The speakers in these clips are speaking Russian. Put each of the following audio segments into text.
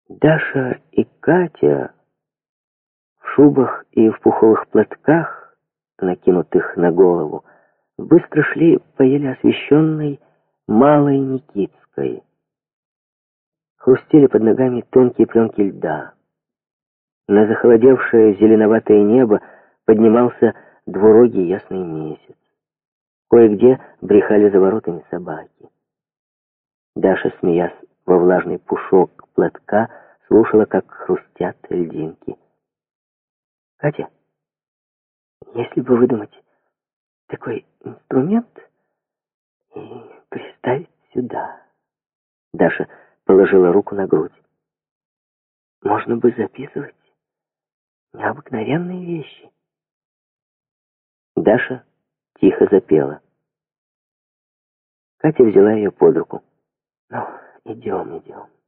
Даша и Катя в шубах и в пуховых платках, накинутых на голову, быстро шли по еле освещенной Малой Никитской. Хрустели под ногами тонкие пленки льда. На захолодевшее зеленоватое небо поднимался двурогий ясный месяц. Кое-где брехали за воротами собаки. Даша, смеясь во влажный пушок платка, слушала, как хрустят льдинки. «Катя, если бы выдумать такой инструмент и приставить сюда...» Даша положила руку на грудь. «Можно бы записывать необыкновенные вещи». Даша тихо запела. Катя взяла ее под руку. «Ну, идем».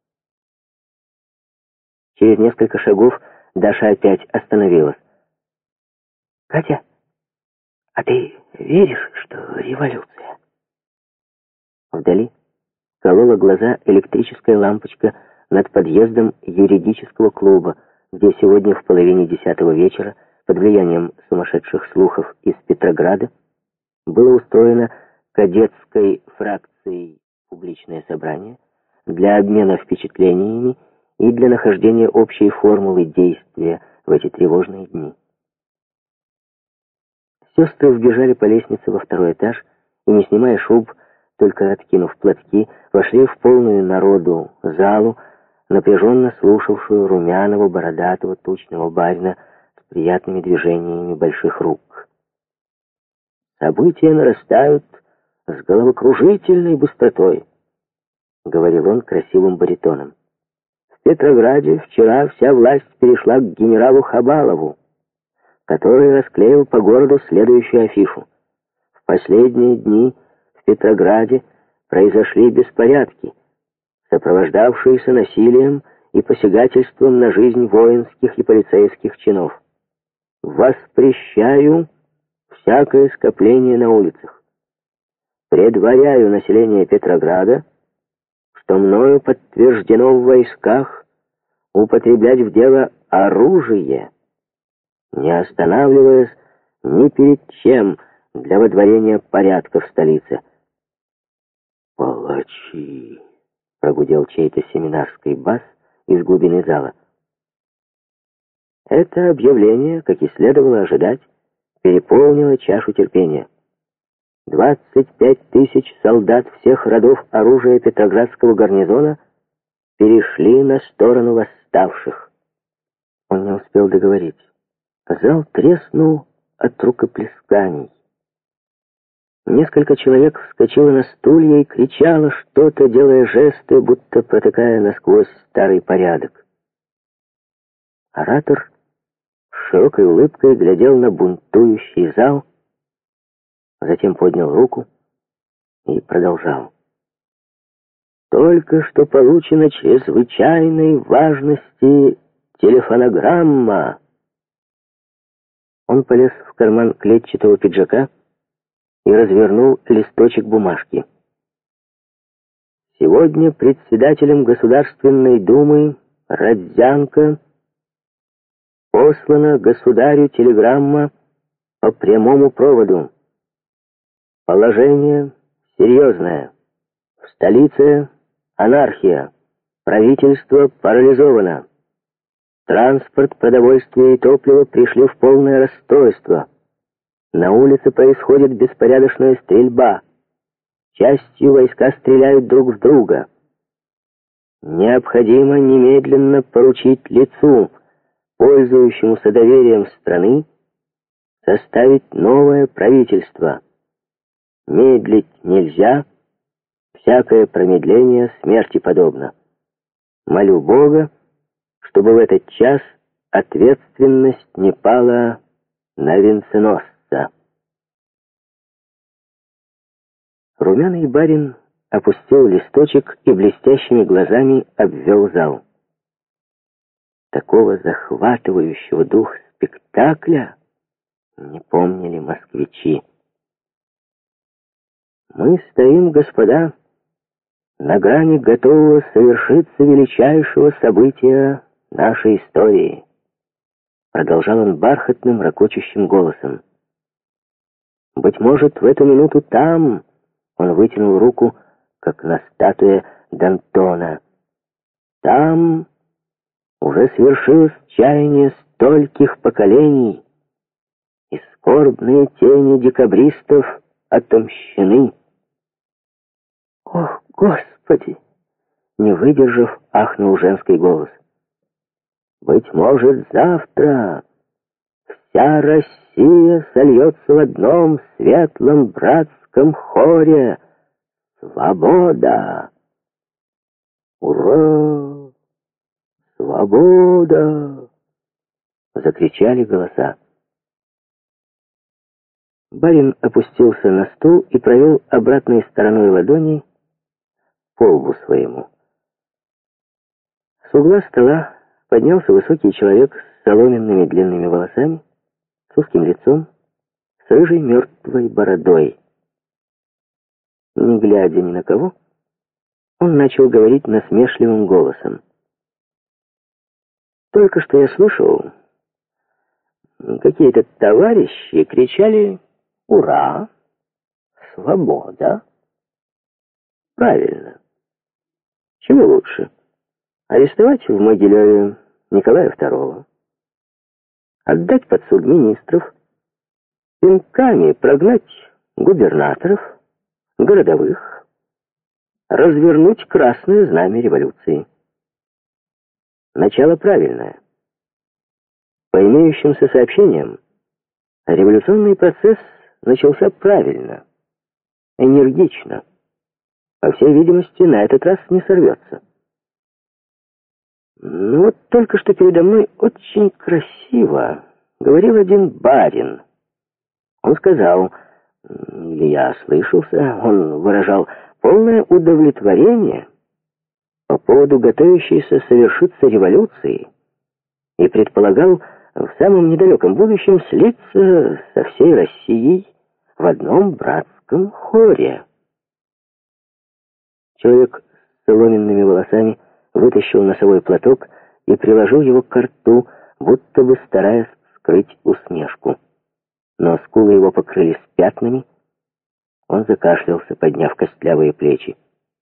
Через несколько шагов Даша опять остановилась. «Катя, а ты веришь, что революция?» Вдали колола глаза электрическая лампочка над подъездом юридического клуба, где сегодня в половине 10-го вечера под влиянием сумасшедших слухов из Петрограда было устроено кадетской фракцией публичное собрание для обмена впечатлениями и для нахождения общей формулы действия в эти тревожные дни. Сестры вбежали по лестнице во второй этаж и, не снимая шуб, только откинув платки, вошли в полную народу залу, напряженно слушавшую румяного, бородатого, тучного барина с приятными движениями больших рук. «События нарастают с головокружительной быстротой», — говорил он красивым баритоном. «В Петрограде вчера вся власть перешла к генералу Хабалову, который расклеил по городу следующую афишу. В последние дни в Петрограде произошли беспорядки, сопровождавшиеся насилием и посягательством на жизнь воинских и полицейских чинов. Воспрещаю всякое скопление на улицах. Предваряю население Петрограда, что мною подтверждено в войсках употреблять в дело оружие, не останавливаясь ни перед чем для водворения порядка в столице». «Палачи!» — прогудел чей-то семинарский бас из глубины зала. Это объявление, как и следовало ожидать, переполнило чашу терпения. 25 тысяч солдат всех родов оружия Петроградского гарнизона перешли на сторону восставших. Он не успел договорить. Зал треснул от рукоплесканий. Несколько человек вскочило на стулья и кричало что-то, делая жесты, будто протыкая насквозь старый порядок. Оратор с широкой улыбкой глядел на бунтующий зал, затем поднял руку и продолжал. «Только что получена чрезвычайной важности телефонограмма». Он полез в карман клетчатого пиджака и развернул листочек бумажки. «Сегодня председателем Государственной Думы Родзянко послана государю телеграмма по прямому проводу. Положение серьезное. В столице анархия. Правительство парализовано. Транспорт, продовольствие и топливо пришли в полное расстройство. На улице происходит беспорядочная стрельба. Частью войска стреляют друг в друга. Необходимо немедленно поручить лицу, пользующемуся доверием страны, составить новое правительство. Медлить нельзя, всякое промедление смерти подобно. Молю Бога, чтобы в этот час ответственность не пала на венценосца». Румяный барин опустил листочек и блестящими глазами обвел зал. Такого захватывающего дух спектакля не помнили москвичи. «Мы стоим, господа, на грани готового совершиться величайшего события нашей истории. Продолжал он бархатным, ракочущим голосом. Быть может, в эту минуту там, он вытянул руку, как на статуе Д'Антона, там уже свершилось чаяние стольких поколений, и скорбные тени декабристов отомщены. «Ох, Господи!» — не выдержав, ахнул женский голос. «Быть может, завтра вся Россия сольется в одном светлом братском хоре. Свобода! Ура! Свобода!» — закричали голоса. Барин опустился на стул и провел обратной стороной ладони по лбу своему. С угла стола поднялся высокий человек с соломенными длинными волосами, с узким лицом, с рыжей мертвой бородой. Не глядя ни на кого, он начал говорить насмешливым голосом. «Только что я слышал, какие-то товарищи кричали «Ура! Свобода!» Правильно. Чего лучше? Арестовать в Могилеве Николая II, отдать под суд министров, пинками прогнать губернаторов, городовых, развернуть красное знамя революции. Начало правильное. По имеющимся сообщениям, революционный процесс начался правильно, энергично. По всей видимости, на этот раз не сорвется. Но вот только что передо мной очень красиво говорил один барин. Он сказал, или я ослышался, он выражал полное удовлетворение по поводу готовящейся совершиться революции и предполагал в самом недалеком будущем слиться со всей Россией в одном братском хоре. Человек с соломенными волосами вытащил носовой платок и приложил его к рту, будто бы стараясь скрыть усмешку. Но скулы его покрылись пятнами, он закашлялся, подняв костлявые плечи.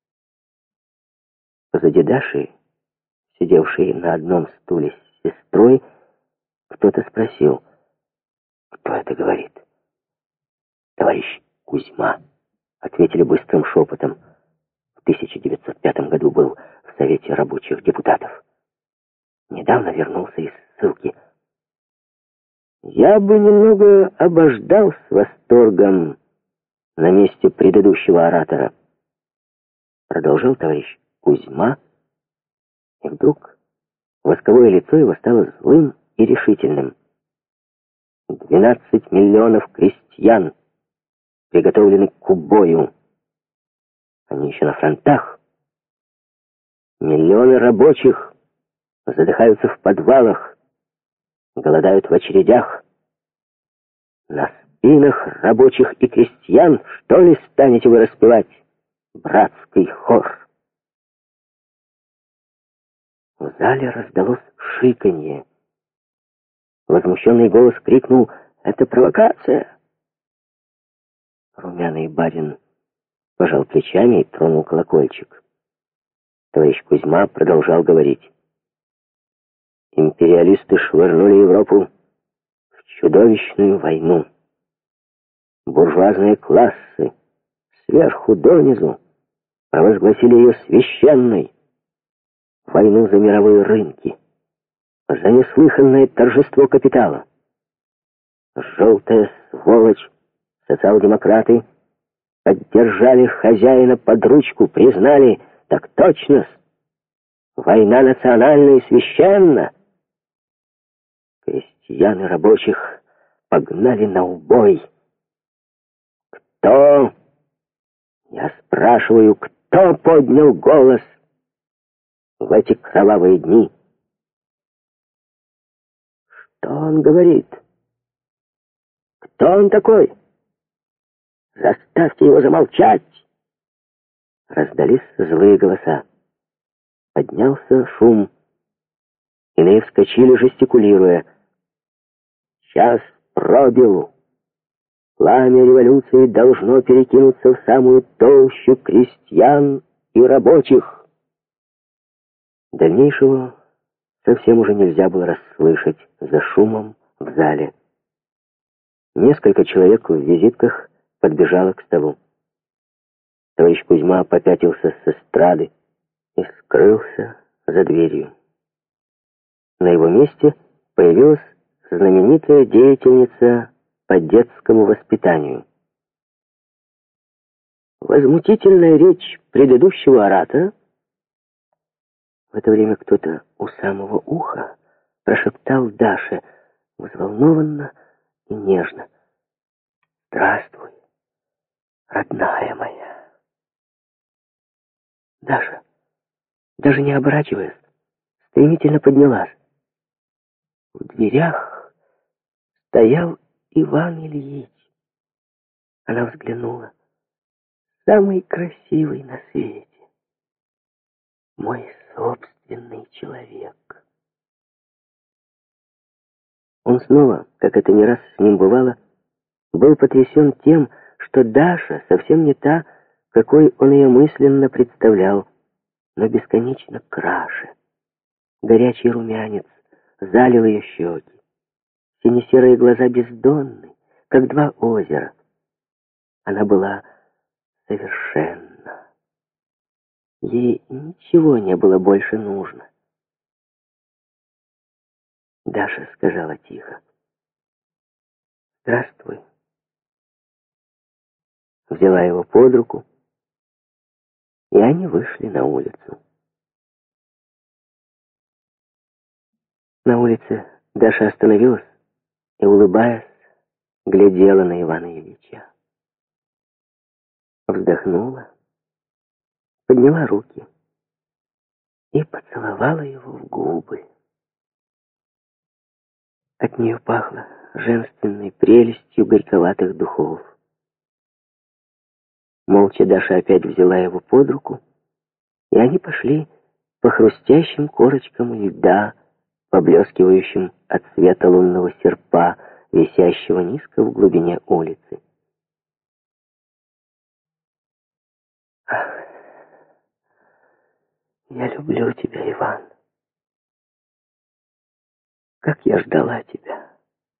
Позади Даши, сидевшей на одном стуле с сестрой, кто-то спросил, кто это говорит. «Товарищ Кузьма», — ответили быстрым шепотом. В 1905 году был в Совете рабочих депутатов. Недавно вернулся из ссылки. Я бы немного обождал с восторгом на месте предыдущего оратора. Продолжал товарищ Кузьма, и вдруг восковое лицо его стало злым и решительным. 12 миллионов крестьян приготовлены к убою. Они еще на фронтах. Миллионы рабочих задыхаются в подвалах, голодают в очередях. На спинах рабочих и крестьян, что ли, станете вы распевать братский хор? В зале раздалось шиканье. Возмущенный голос крикнул: «Это провокация!» Румяный барин пожал плечами и тронул колокольчик. Товарищ Кузьма продолжал говорить. Империалисты швырнули Европу в чудовищную войну. Буржуазные классы сверху донизу провозгласили ее священной. Войну за мировые рынки, за неслыханное торжество капитала. Желтая сволочь, социал-демократы, поддержали хозяина под ручку, признали, так точно, война национальная и священна. Крестьян и рабочих погнали на убой. Кто, я спрашиваю, кто поднял голос в эти кровавые дни? Что он говорит? Кто он такой? Заставьте его замолчать! раздались злые голоса. Поднялся шум. Иные вскочили, жестикулируя. «Час пробил! Пламя революции должно перекинуться в самую толщу крестьян и рабочих!» Дальнейшего совсем уже нельзя было расслышать за шумом в зале. Несколько человек в визитках подбежало к столу. Товарищ Кузьма попятился с эстрады и скрылся за дверью. На его месте появилась знаменитая деятельница по детскому воспитанию. Возмутительная речь предыдущего оратора. В это время кто-то у самого уха прошептал Даше взволнованно и нежно: «Здравствуй, родная моя». Даша, даже не оборачиваясь, стремительно поднялась. В дверях стоял Иван Ильич. Она взглянула. Самый красивый на свете. Мой собственный человек. Он снова, как это не раз с ним бывало, был потрясен тем, что Даша совсем не та, какой он ее мысленно представлял, но бесконечно краше. Горячий румянец залил ее щеки. Сине-серые глаза бездонны, как два озера. Она была совершенна. Ей ничего не было больше нужно. Даша сказала тихо: «Здравствуй». Взяла его под руку, и они вышли на улицу. На улице Даша остановилась и, улыбаясь, глядела на Ивана Ильича. Вздохнула, подняла руки и поцеловала его в губы. От нее пахло женственной прелестью горьковатых духов. Молча Даша опять взяла его под руку, и они пошли по хрустящим корочкам льда, поблескивающим от света лунного серпа, висящего низко в глубине улицы. «Ах, я люблю тебя, Иван. Как я ждала тебя.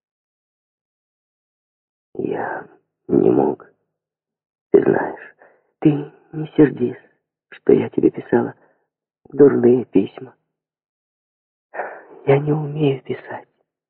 Я не мог, ты знаешь. Ты не сердись, что я тебе писала дурные письма. Я не умею писать».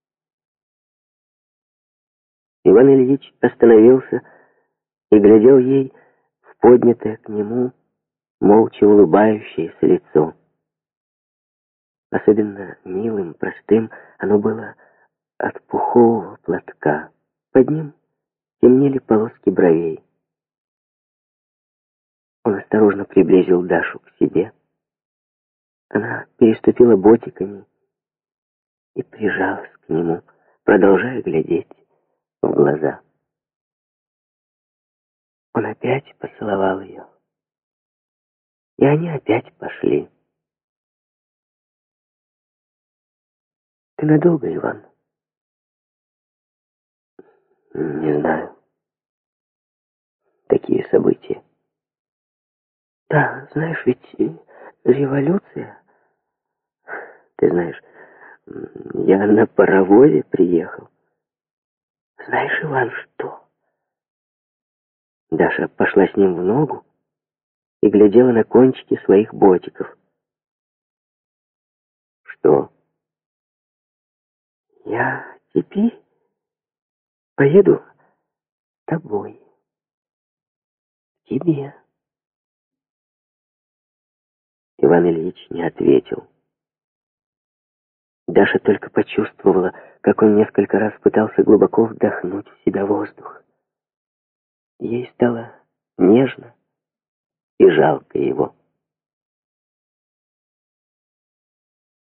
Иван Ильич остановился и глядел ей в поднятое к нему, молча улыбающееся лицо. Особенно милым, простым оно было от пухового платка. Под ним темнели полоски бровей. Он осторожно приблизил Дашу к себе. Она переступила ботиками и прижалась к нему, продолжая глядеть в глаза. Он опять поцеловал ее, и они опять пошли. «Ты надолго, Иван?» «Не знаю. Такие события». «Да, знаешь, ведь революция. Ты знаешь, я на паровозе приехал. Знаешь, Иван, что?» Даша пошла с ним в ногу и глядела на кончики своих ботиков. «Что?» «Я теперь поеду с тобой. К тебе». Иван Ильич не ответил. Даша только почувствовала, как он несколько раз пытался глубоко вдохнуть в себя воздух. Ей стало нежно и жалко его.